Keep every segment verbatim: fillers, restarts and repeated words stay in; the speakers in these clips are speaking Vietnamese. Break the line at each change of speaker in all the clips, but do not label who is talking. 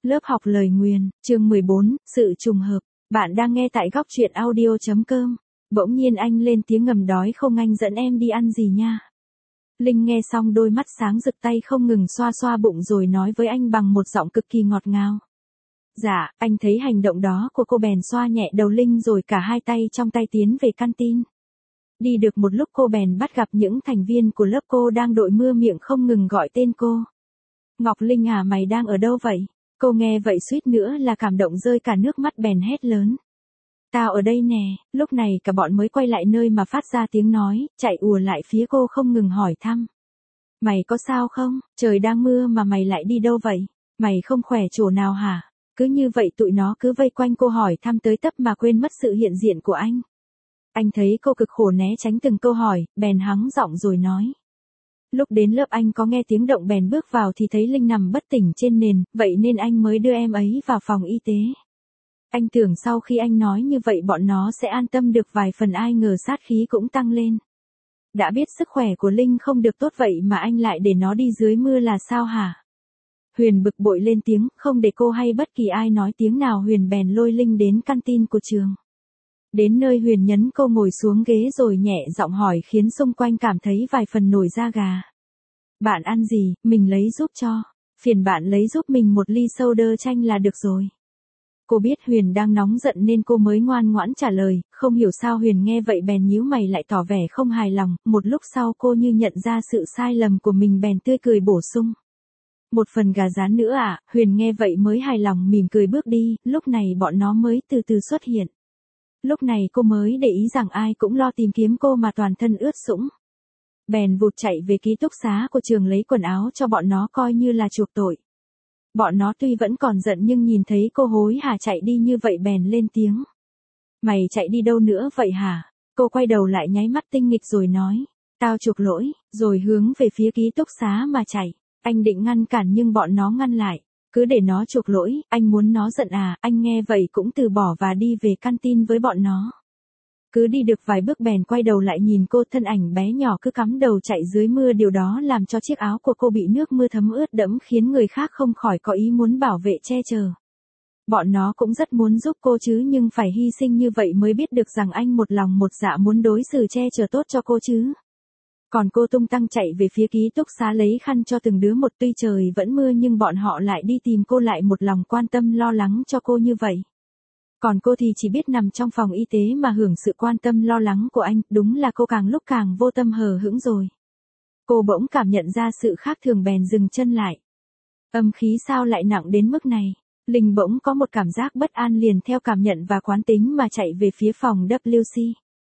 Lớp học lời nguyền, chương mười bốn, sự trùng hợp. Bạn đang nghe tại góc truyện audio.com. Bỗng nhiên anh lên tiếng ngầm đói không, anh dẫn em đi ăn gì nha. Linh nghe xong đôi mắt sáng rực, tay không ngừng xoa xoa bụng rồi nói với anh bằng một giọng cực kỳ ngọt ngào. Dạ, anh thấy hành động đó của cô bèn xoa nhẹ đầu Linh rồi cả hai tay trong tay tiến về canteen. Đi được một lúc cô bèn bắt gặp những thành viên của lớp cô đang đội mưa miệng không ngừng gọi tên cô. Ngọc Linh à, mày đang ở đâu vậy? Cô nghe vậy suýt nữa là cảm động rơi cả nước mắt bèn hét lớn. Tao ở đây nè. Lúc này cả bọn mới quay lại nơi mà phát ra tiếng nói, chạy ùa lại phía cô không ngừng hỏi thăm. Mày có sao không? Trời đang mưa mà mày lại đi đâu vậy? Mày không khỏe chỗ nào hả? Cứ như vậy tụi nó cứ vây quanh cô hỏi thăm tới tấp mà quên mất sự hiện diện của anh. Anh thấy cô cực khổ né tránh từng câu hỏi, bèn hắng giọng rồi nói. Lúc đến lớp anh có nghe tiếng động bèn bước vào thì thấy Linh nằm bất tỉnh trên nền, vậy nên anh mới đưa em ấy vào phòng y tế. Anh tưởng sau khi anh nói như vậy bọn nó sẽ an tâm được vài phần, ai ngờ sát khí cũng tăng lên. Đã biết sức khỏe của Linh không được tốt vậy mà anh lại để nó đi dưới mưa là sao hả? Huyền bực bội lên tiếng, không để cô hay bất kỳ ai nói tiếng nào, Huyền bèn lôi Linh đến canteen của trường. Đến nơi Huyền nhấn cô ngồi xuống ghế rồi nhẹ giọng hỏi khiến xung quanh cảm thấy vài phần nổi da gà. Bạn ăn gì, mình lấy giúp cho. Phiền bạn lấy giúp mình một ly soda chanh là được rồi. Cô biết Huyền đang nóng giận nên cô mới ngoan ngoãn trả lời, không hiểu sao Huyền nghe vậy bèn nhíu mày lại tỏ vẻ không hài lòng, một lúc sau cô như nhận ra sự sai lầm của mình bèn tươi cười bổ sung. Một phần gà rán nữa à? Huyền nghe vậy mới hài lòng mỉm cười bước đi, lúc này bọn nó mới từ từ xuất hiện. Lúc này cô mới để ý rằng ai cũng lo tìm kiếm cô mà toàn thân ướt sũng. Bèn vụt chạy về ký túc xá của trường lấy quần áo cho bọn nó coi như là chuộc tội. Bọn nó tuy vẫn còn giận nhưng nhìn thấy cô hối hả chạy đi như vậy bèn lên tiếng. Mày chạy đi đâu nữa vậy hả? Cô quay đầu lại nháy mắt tinh nghịch rồi nói. Tao chuộc lỗi, rồi hướng về phía ký túc xá mà chạy. Anh định ngăn cản nhưng bọn nó ngăn lại. Cứ để nó chuộc lỗi, anh muốn nó giận à? Anh nghe vậy cũng từ bỏ và đi về canteen với bọn nó. Cứ đi được vài bước bèn quay đầu lại nhìn cô, thân ảnh bé nhỏ cứ cắm đầu chạy dưới mưa, điều đó làm cho chiếc áo của cô bị nước mưa thấm ướt đẫm khiến người khác không khỏi có ý muốn bảo vệ che chở. Bọn nó cũng rất muốn giúp cô chứ nhưng phải hy sinh như vậy mới biết được rằng anh một lòng một dạ muốn đối xử che chở tốt cho cô chứ. Còn cô tung tăng chạy về phía ký túc xá lấy khăn cho từng đứa một, tuy trời vẫn mưa nhưng bọn họ lại đi tìm cô, lại một lòng quan tâm lo lắng cho cô như vậy. Còn cô thì chỉ biết nằm trong phòng y tế mà hưởng sự quan tâm lo lắng của anh, đúng là cô càng lúc càng vô tâm hờ hững rồi. Cô bỗng cảm nhận ra sự khác thường bèn dừng chân lại. Âm khí sao lại nặng đến mức này? Linh bỗng có một cảm giác bất an liền theo cảm nhận và quán tính mà chạy về phía phòng W C.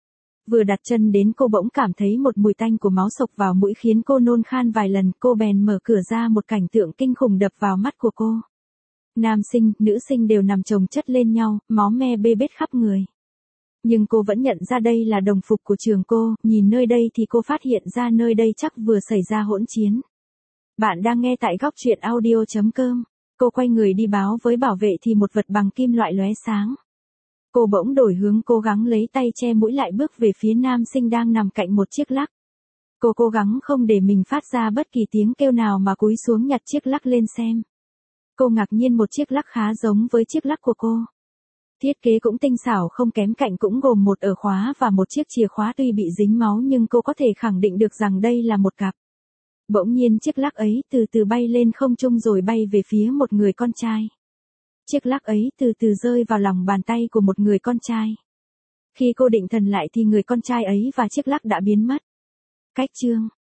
Vừa đặt chân đến cô bỗng cảm thấy một mùi tanh của máu sộc vào mũi khiến cô nôn khan vài lần, cô bèn mở cửa ra, một cảnh tượng kinh khủng đập vào mắt của cô. Nam sinh, nữ sinh đều nằm chồng chất lên nhau, máu me bê bết khắp người. Nhưng cô vẫn nhận ra đây là đồng phục của trường cô, nhìn nơi đây thì cô phát hiện ra nơi đây chắc vừa xảy ra hỗn chiến. Bạn đang nghe tại góc truyện audio.com. Cô quay người đi báo với bảo vệ thì một vật bằng kim loại lóe sáng. Cô bỗng đổi hướng, cố gắng lấy tay che mũi lại bước về phía nam sinh đang nằm cạnh một chiếc lắc. Cô cố gắng không để mình phát ra bất kỳ tiếng kêu nào mà cúi xuống nhặt chiếc lắc lên xem. Cô ngạc nhiên một chiếc lắc khá giống với chiếc lắc của cô. Thiết kế cũng tinh xảo không kém, cạnh cũng gồm một ổ khóa và một chiếc chìa khóa, tuy bị dính máu nhưng cô có thể khẳng định được rằng đây là một cặp. Bỗng nhiên chiếc lắc ấy từ từ bay lên không trung rồi bay về phía một người con trai. Chiếc lắc ấy từ từ rơi vào lòng bàn tay của một người con trai. Khi cô định thần lại thì người con trai ấy và chiếc lắc đã biến mất. Cách chương